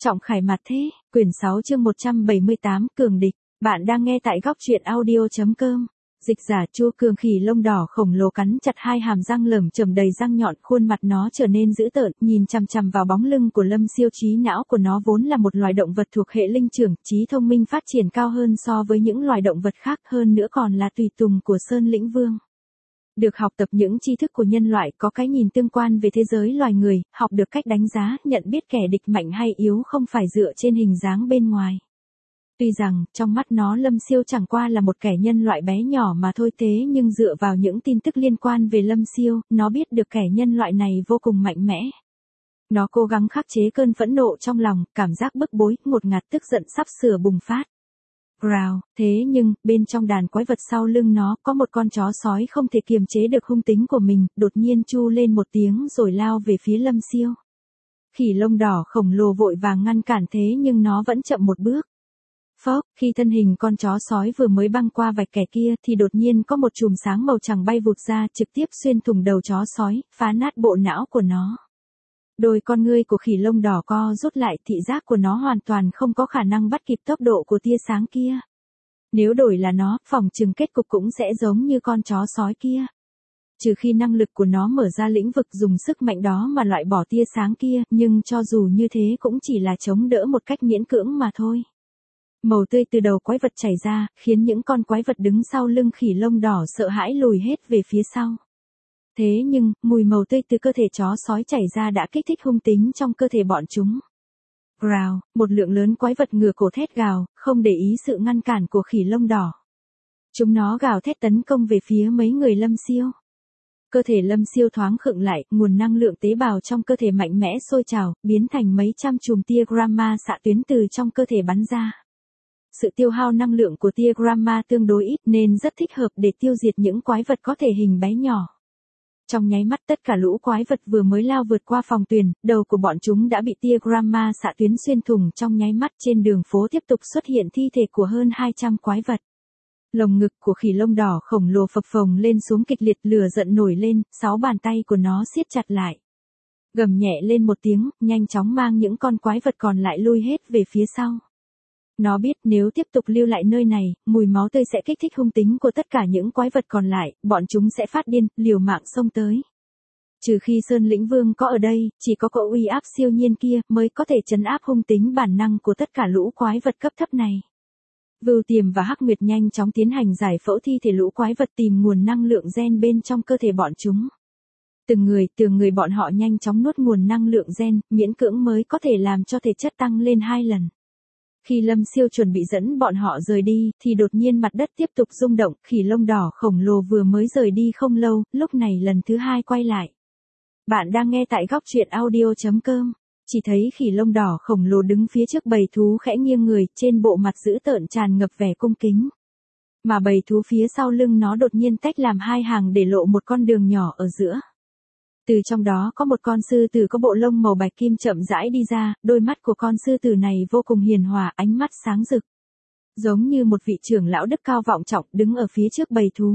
Trọng Khải Mặt Thế, quyển 6 chương 178, Cường Địch. Bạn đang nghe tại góc truyện audio.com. Dịch giả Chu Cường. Khỉ lông đỏ khổng lồ cắn chặt hai hàm răng lởm chởm đầy răng nhọn, khuôn mặt nó trở nên dữ tợn, nhìn chằm chằm vào bóng lưng của Lâm Siêu. Trí não của nó vốn là một loài động vật thuộc hệ linh trưởng, trí thông minh phát triển cao hơn so với những loài động vật khác, hơn nữa còn là tùy tùng của Sơn Lĩnh Vương. Được học tập những tri thức của nhân loại, có cái nhìn tương quan về thế giới loài người, học được cách đánh giá, nhận biết kẻ địch mạnh hay yếu không phải dựa trên hình dáng bên ngoài. Tuy rằng, trong mắt nó Lâm Siêu chẳng qua là một kẻ nhân loại bé nhỏ mà thôi, thế nhưng dựa vào những tin tức liên quan về Lâm Siêu, nó biết được kẻ nhân loại này vô cùng mạnh mẽ. Nó cố gắng khắc chế cơn phẫn nộ trong lòng, cảm giác bức bối, ngột ngạt tức giận sắp sửa bùng phát. Growl, thế nhưng, bên trong đàn quái vật sau lưng nó, có một con chó sói không thể kiềm chế được hung tính của mình, đột nhiên chu lên một tiếng rồi lao về phía Lâm Siêu. Khỉ lông đỏ khổng lồ vội vàng ngăn cản, thế nhưng nó vẫn chậm một bước. Phốc, khi thân hình con chó sói vừa mới băng qua vạch kẻ kia thì đột nhiên có một chùm sáng màu trắng bay vụt ra, trực tiếp xuyên thủng đầu chó sói, phá nát bộ não của nó. Đôi con ngươi của khỉ lông đỏ co rút lại, thị giác của nó hoàn toàn không có khả năng bắt kịp tốc độ của tia sáng kia. Nếu đổi là nó, phỏng chừng kết cục cũng sẽ giống như con chó sói kia. Trừ khi năng lực của nó mở ra lĩnh vực dùng sức mạnh đó mà loại bỏ tia sáng kia, nhưng cho dù như thế cũng chỉ là chống đỡ một cách miễn cưỡng mà thôi. Màu tươi từ đầu quái vật chảy ra, khiến những con quái vật đứng sau lưng khỉ lông đỏ sợ hãi lùi hết về phía sau. Thế nhưng, mùi màu tươi từ cơ thể chó sói chảy ra đã kích thích hung tính trong cơ thể bọn chúng. Growl, một lượng lớn quái vật ngửa cổ thét gào, không để ý sự ngăn cản của khỉ lông đỏ. Chúng nó gào thét tấn công về phía mấy người Lâm Siêu. Cơ thể Lâm Siêu thoáng khựng lại, nguồn năng lượng tế bào trong cơ thể mạnh mẽ sôi trào, biến thành mấy trăm chùm tia gamma xạ tuyến từ trong cơ thể bắn ra. Sự tiêu hao năng lượng của tia gamma tương đối ít nên rất thích hợp để tiêu diệt những quái vật có thể hình bé nhỏ. Trong nháy mắt tất cả lũ quái vật vừa mới lao vượt qua phòng tuyển, đầu của bọn chúng đã bị tia gamma xạ tuyến xuyên thủng. Trong nháy mắt trên đường phố tiếp tục xuất hiện thi thể của hơn 200 quái vật. Lồng ngực của khỉ lông đỏ khổng lồ phập phồng lên xuống kịch liệt, lửa giận nổi lên, 6 bàn tay của nó siết chặt lại. Gầm nhẹ lên một tiếng, nhanh chóng mang những con quái vật còn lại lui hết về phía sau. Nó biết nếu tiếp tục lưu lại nơi này, mùi máu tươi sẽ kích thích hung tính của tất cả những quái vật còn lại, bọn chúng sẽ phát điên, liều mạng xông tới. Trừ khi Sơn Lĩnh Vương có ở đây, chỉ có cậu uy áp siêu nhiên kia mới có thể trấn áp hung tính bản năng của tất cả lũ quái vật cấp thấp này. Vưu Tiềm và Hắc Nguyệt nhanh chóng tiến hành giải phẫu thi thể lũ quái vật, tìm nguồn năng lượng gen bên trong cơ thể bọn chúng. Từng người bọn họ nhanh chóng nuốt nguồn năng lượng gen, miễn cưỡng mới có thể làm cho thể chất tăng lên 2 lần. Khi Lâm Siêu chuẩn bị dẫn bọn họ rời đi, thì đột nhiên mặt đất tiếp tục rung động, khỉ lông đỏ khổng lồ vừa mới rời đi không lâu, lúc này lần thứ 2 quay lại. Bạn đang nghe tại góc truyện audio.com. Chỉ thấy khỉ lông đỏ khổng lồ đứng phía trước bầy thú khẽ nghiêng người, trên bộ mặt dữ tợn tràn ngập vẻ cung kính. Mà bầy thú phía sau lưng nó đột nhiên tách làm 2 hàng để lộ một con đường nhỏ ở giữa. Từ trong đó có một con sư tử có bộ lông màu bạch kim chậm rãi đi ra, đôi mắt của con sư tử này vô cùng hiền hòa, ánh mắt sáng rực. Giống như một vị trưởng lão đức cao vọng trọng đứng ở phía trước bầy thú.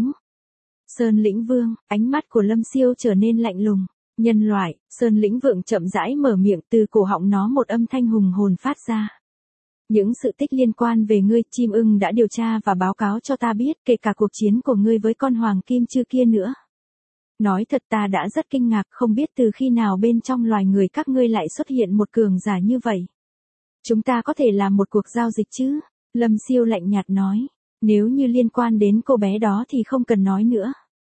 Sơn Lĩnh Vương, ánh mắt của Lâm Siêu trở nên lạnh lùng. Nhân loại, Sơn Lĩnh Vương chậm rãi mở miệng, từ cổ họng nó một âm thanh hùng hồn phát ra. Những sự tích liên quan về ngươi, chim ưng đã điều tra và báo cáo cho ta biết, kể cả cuộc chiến của ngươi với con hoàng kim chư kia nữa. Nói thật ta đã rất kinh ngạc, không biết từ khi nào bên trong loài người các ngươi lại xuất hiện một cường giả như vậy. Chúng ta có thể làm một cuộc giao dịch chứ? Lâm Siêu lạnh nhạt nói. Nếu như liên quan đến cô bé đó thì không cần nói nữa.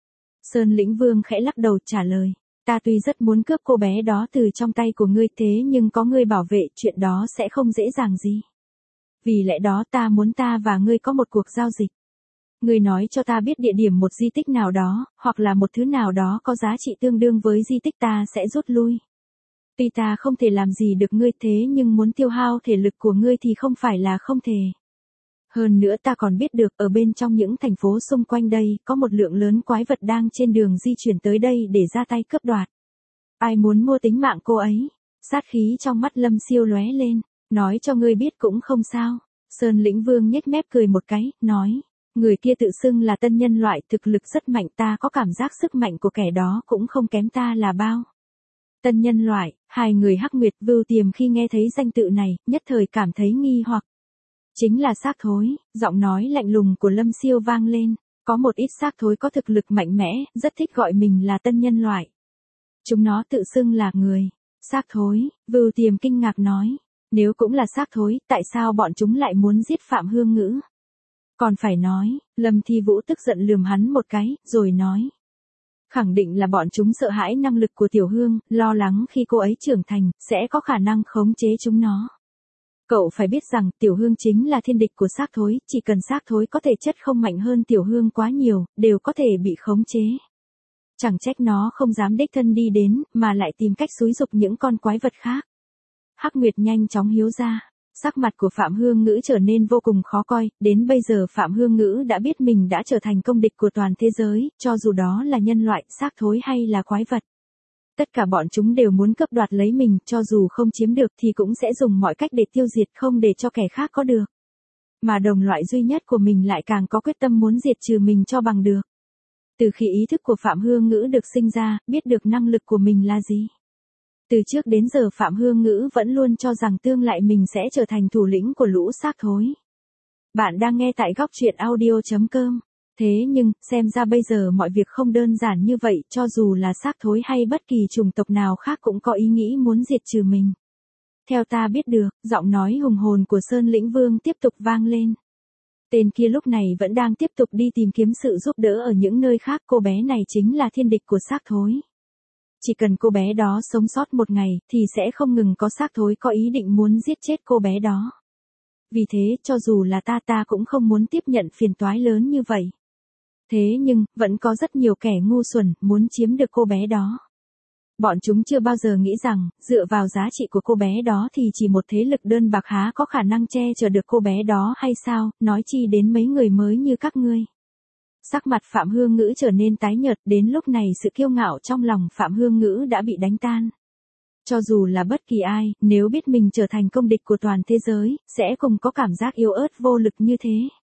Sơn Lĩnh Vương khẽ lắc đầu trả lời. Ta tuy rất muốn cướp cô bé đó từ trong tay của ngươi, thế nhưng có ngươi bảo vệ, chuyện đó sẽ không dễ dàng gì. Vì lẽ đó ta muốn ta và ngươi có một cuộc giao dịch. Ngươi nói cho ta biết địa điểm một di tích nào đó, hoặc là một thứ nào đó có giá trị tương đương với di tích, ta sẽ rút lui. Tuy ta không thể làm gì được ngươi, thế nhưng muốn tiêu hao thể lực của ngươi thì không phải là không thể. Hơn nữa ta còn biết được ở bên trong những thành phố xung quanh đây, có một lượng lớn quái vật đang trên đường di chuyển tới đây để ra tay cướp đoạt. Ai muốn mua tính mạng cô ấy? Sát khí trong mắt Lâm Siêu lóe lên. Nói cho ngươi biết cũng không sao. Sơn Lĩnh Vương nhếch mép cười một cái, nói. Người kia tự xưng là tân nhân loại, thực lực rất mạnh, ta có cảm giác sức mạnh của kẻ đó cũng không kém ta là bao. Tân nhân loại, hai người Hắc Nguyệt Vưu Tiềm khi nghe thấy danh tự này, nhất thời cảm thấy nghi hoặc. Chính là xác thối, giọng nói lạnh lùng của Lâm Siêu vang lên, có một ít xác thối có thực lực mạnh mẽ, rất thích gọi mình là tân nhân loại. Chúng nó tự xưng là người. Xác thối, Vưu Tiềm kinh ngạc nói, nếu cũng là xác thối, tại sao bọn chúng lại muốn giết Phạm Hương Ngữ? Còn phải nói, Lâm Thi Vũ tức giận lườm hắn một cái, rồi nói. Khẳng định là bọn chúng sợ hãi năng lực của Tiểu Hương, lo lắng khi cô ấy trưởng thành, sẽ có khả năng khống chế chúng nó. Cậu phải biết rằng Tiểu Hương chính là thiên địch của xác thối, chỉ cần xác thối có thể chất không mạnh hơn Tiểu Hương quá nhiều, đều có thể bị khống chế. Chẳng trách nó không dám đích thân đi đến, mà lại tìm cách xúi giục những con quái vật khác. Hắc Nguyệt nhanh chóng hiếu ra. Sắc mặt của Phạm Hương Ngữ trở nên vô cùng khó coi, đến bây giờ Phạm Hương Ngữ đã biết mình đã trở thành công địch của toàn thế giới, cho dù đó là nhân loại, xác thối hay là quái vật. Tất cả bọn chúng đều muốn cướp đoạt lấy mình, cho dù không chiếm được thì cũng sẽ dùng mọi cách để tiêu diệt không để cho kẻ khác có được. Mà đồng loại duy nhất của mình lại càng có quyết tâm muốn diệt trừ mình cho bằng được. Từ khi ý thức của Phạm Hương Ngữ được sinh ra, biết được năng lực của mình là gì. Từ trước đến giờ Phạm Hương Ngữ vẫn luôn cho rằng tương lai mình sẽ trở thành thủ lĩnh của lũ xác thối. Bạn đang nghe tại góc truyện audio.com. Thế nhưng, xem ra bây giờ mọi việc không đơn giản như vậy, cho dù là xác thối hay bất kỳ chủng tộc nào khác cũng có ý nghĩ muốn diệt trừ mình. Theo ta biết được, giọng nói hùng hồn của Sơn Lĩnh Vương tiếp tục vang lên. Tên kia lúc này vẫn đang tiếp tục đi tìm kiếm sự giúp đỡ ở những nơi khác, cô bé này chính là thiên địch của xác thối. Chỉ cần cô bé đó sống sót một ngày, thì sẽ không ngừng có xác thối có ý định muốn giết chết cô bé đó. Vì thế, cho dù là ta cũng không muốn tiếp nhận phiền toái lớn như vậy. Thế nhưng, vẫn có rất nhiều kẻ ngu xuẩn, muốn chiếm được cô bé đó. Bọn chúng chưa bao giờ nghĩ rằng, dựa vào giá trị của cô bé đó thì chỉ một thế lực đơn bạc há có khả năng che chở được cô bé đó hay sao, nói chi đến mấy người mới như các ngươi. Sắc mặt Phạm Hương Ngữ trở nên tái nhợt, đến lúc này sự kiêu ngạo trong lòng Phạm Hương Ngữ đã bị đánh tan. Cho dù là bất kỳ ai, nếu biết mình trở thành công địch của toàn thế giới, sẽ cùng có cảm giác yếu ớt vô lực như thế.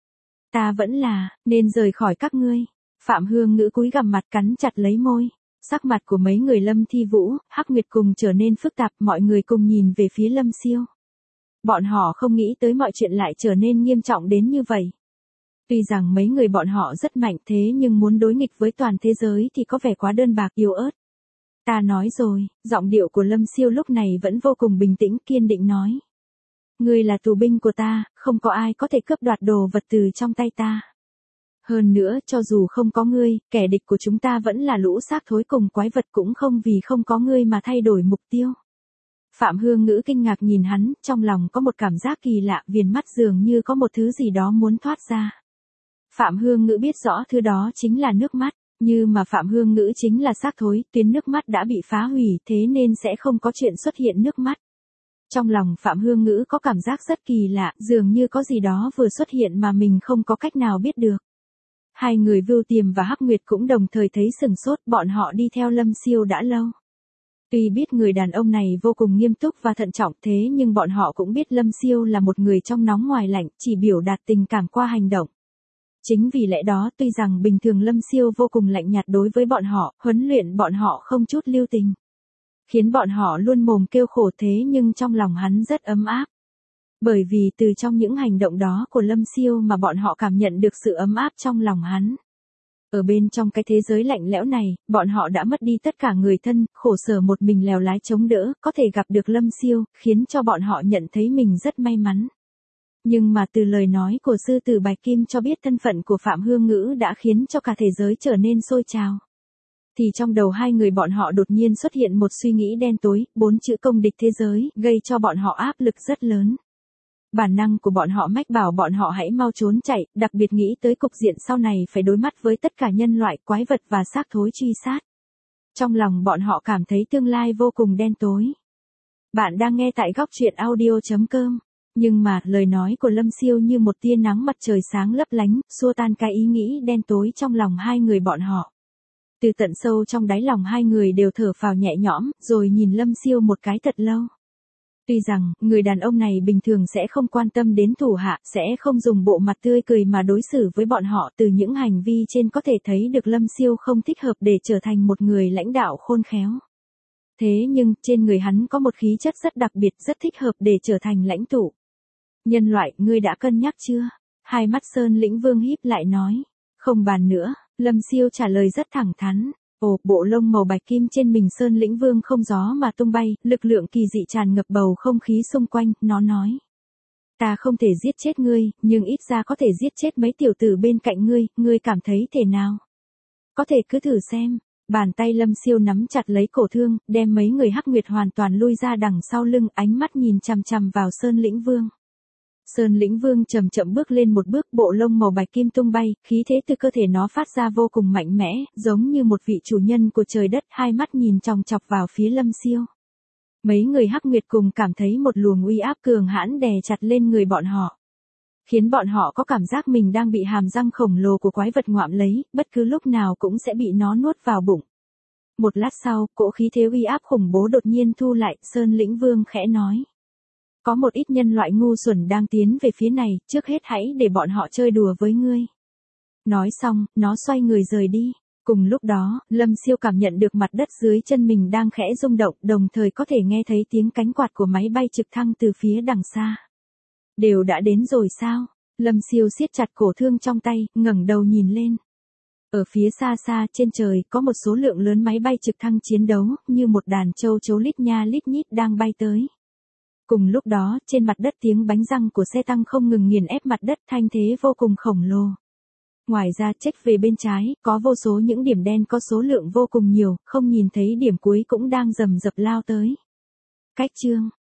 Ta vẫn là, nên rời khỏi các ngươi. Phạm Hương Ngữ cúi gằm mặt cắn chặt lấy môi. Sắc mặt của mấy người Lâm Thi Vũ, Hắc Nguyệt cùng trở nên phức tạp, mọi người cùng nhìn về phía Lâm Siêu. Bọn họ không nghĩ tới mọi chuyện lại trở nên nghiêm trọng đến như vậy. Tuy rằng mấy người bọn họ rất mạnh thế nhưng muốn đối nghịch với toàn thế giới thì có vẻ quá đơn bạc yếu ớt. Ta nói rồi, giọng điệu của Lâm Siêu lúc này vẫn vô cùng bình tĩnh kiên định nói. Ngươi là tù binh của ta, không có ai có thể cướp đoạt đồ vật từ trong tay ta. Hơn nữa, cho dù không có ngươi, kẻ địch của chúng ta vẫn là lũ xác thối cùng quái vật cũng không vì không có ngươi mà thay đổi mục tiêu. Phạm Hương Ngữ kinh ngạc nhìn hắn, trong lòng có một cảm giác kỳ lạ, viền mắt dường như có một thứ gì đó muốn thoát ra. Phạm Hương Ngữ biết rõ thứ đó chính là nước mắt, như mà Phạm Hương Ngữ chính là xác thối, tuyến nước mắt đã bị phá hủy thế nên sẽ không có chuyện xuất hiện nước mắt. Trong lòng Phạm Hương Ngữ có cảm giác rất kỳ lạ, dường như có gì đó vừa xuất hiện mà mình không có cách nào biết được. Hai người Vưu Tiềm và Hắc Nguyệt cũng đồng thời thấy sừng sốt, bọn họ đi theo Lâm Siêu đã lâu. Tuy biết người đàn ông này vô cùng nghiêm túc và thận trọng thế nhưng bọn họ cũng biết Lâm Siêu là một người trong nóng ngoài lạnh, chỉ biểu đạt tình cảm qua hành động. Chính vì lẽ đó tuy rằng bình thường Lâm Siêu vô cùng lạnh nhạt đối với bọn họ, huấn luyện bọn họ không chút lưu tình. Khiến bọn họ luôn mồm kêu khổ thế nhưng trong lòng hắn rất ấm áp. Bởi vì từ trong những hành động đó của Lâm Siêu mà bọn họ cảm nhận được sự ấm áp trong lòng hắn. Ở bên trong cái thế giới lạnh lẽo này, bọn họ đã mất đi tất cả người thân, khổ sở một mình lèo lái chống đỡ, có thể gặp được Lâm Siêu, khiến cho bọn họ nhận thấy mình rất may mắn. Nhưng mà từ lời nói của sư tử Bạch Kim cho biết thân phận của Phạm Hương Ngữ đã khiến cho cả thế giới trở nên sôi trào. Thì trong đầu hai người bọn họ đột nhiên xuất hiện một suy nghĩ đen tối, 4 chữ công địch thế giới, gây cho bọn họ áp lực rất lớn. Bản năng của bọn họ mách bảo bọn họ hãy mau trốn chạy, đặc biệt nghĩ tới cục diện sau này phải đối mặt với tất cả nhân loại, quái vật và xác thối truy sát. Trong lòng bọn họ cảm thấy tương lai vô cùng đen tối. Bạn đang nghe tại góc truyện audio.com. Nhưng mà, lời nói của Lâm Siêu như một tia nắng mặt trời sáng lấp lánh, xua tan cái ý nghĩ đen tối trong lòng hai người bọn họ. Từ tận sâu trong đáy lòng hai người đều thở phào nhẹ nhõm, rồi nhìn Lâm Siêu một cái thật lâu. Tuy rằng, người đàn ông này bình thường sẽ không quan tâm đến thủ hạ, sẽ không dùng bộ mặt tươi cười mà đối xử với bọn họ, từ những hành vi trên có thể thấy được Lâm Siêu không thích hợp để trở thành một người lãnh đạo khôn khéo. Thế nhưng, trên người hắn có một khí chất rất đặc biệt, rất thích hợp để trở thành lãnh tụ. Nhân loại, ngươi đã cân nhắc chưa? Hai mắt Sơn Lĩnh Vương híp lại nói. Không bàn nữa, Lâm Siêu trả lời rất thẳng thắn. Ồ, bộ lông màu bạch kim trên mình Sơn Lĩnh Vương không gió mà tung bay, lực lượng kỳ dị tràn ngập bầu không khí xung quanh, nó nói. Ta không thể giết chết ngươi, nhưng ít ra có thể giết chết mấy tiểu tử bên cạnh ngươi cảm thấy thế nào? Có thể cứ thử xem. Bàn tay Lâm Siêu nắm chặt lấy cổ thương, đem mấy người Hắc Nguyệt hoàn toàn lui ra đằng sau lưng, ánh mắt nhìn chằm chằm vào Sơn Lĩnh Vương. Sơn Lĩnh Vương chậm chậm bước lên một bước, bộ lông màu bạch kim tung bay, khí thế từ cơ thể nó phát ra vô cùng mạnh mẽ, giống như một vị chủ nhân của trời đất, hai mắt nhìn chòng chọc vào phía Lâm Siêu. Mấy người Hắc Nguyệt cùng cảm thấy một luồng uy áp cường hãn đè chặt lên người bọn họ, khiến bọn họ có cảm giác mình đang bị hàm răng khổng lồ của quái vật ngoạm lấy, bất cứ lúc nào cũng sẽ bị nó nuốt vào bụng. Một lát sau, cỗ khí thế uy áp khủng bố đột nhiên thu lại, Sơn Lĩnh Vương khẽ nói. Có một ít nhân loại ngu xuẩn đang tiến về phía này, trước hết hãy để bọn họ chơi đùa với ngươi. Nói xong, nó xoay người rời đi. Cùng lúc đó, Lâm Siêu cảm nhận được mặt đất dưới chân mình đang khẽ rung động, đồng thời có thể nghe thấy tiếng cánh quạt của máy bay trực thăng từ phía đằng xa. Đều đã đến rồi sao? Lâm Siêu siết chặt cổ thương trong tay, ngẩng đầu nhìn lên. Ở phía xa xa trên trời có một số lượng lớn máy bay trực thăng chiến đấu, như một đàn châu chấu lít nha lít nhít đang bay tới. Cùng lúc đó, trên mặt đất tiếng bánh răng của xe tăng không ngừng nghiền ép mặt đất, thanh thế vô cùng khổng lồ. Ngoài ra, check về bên trái, có vô số những điểm đen có số lượng vô cùng nhiều, không nhìn thấy điểm cuối cũng đang rầm rập lao tới. Cách chương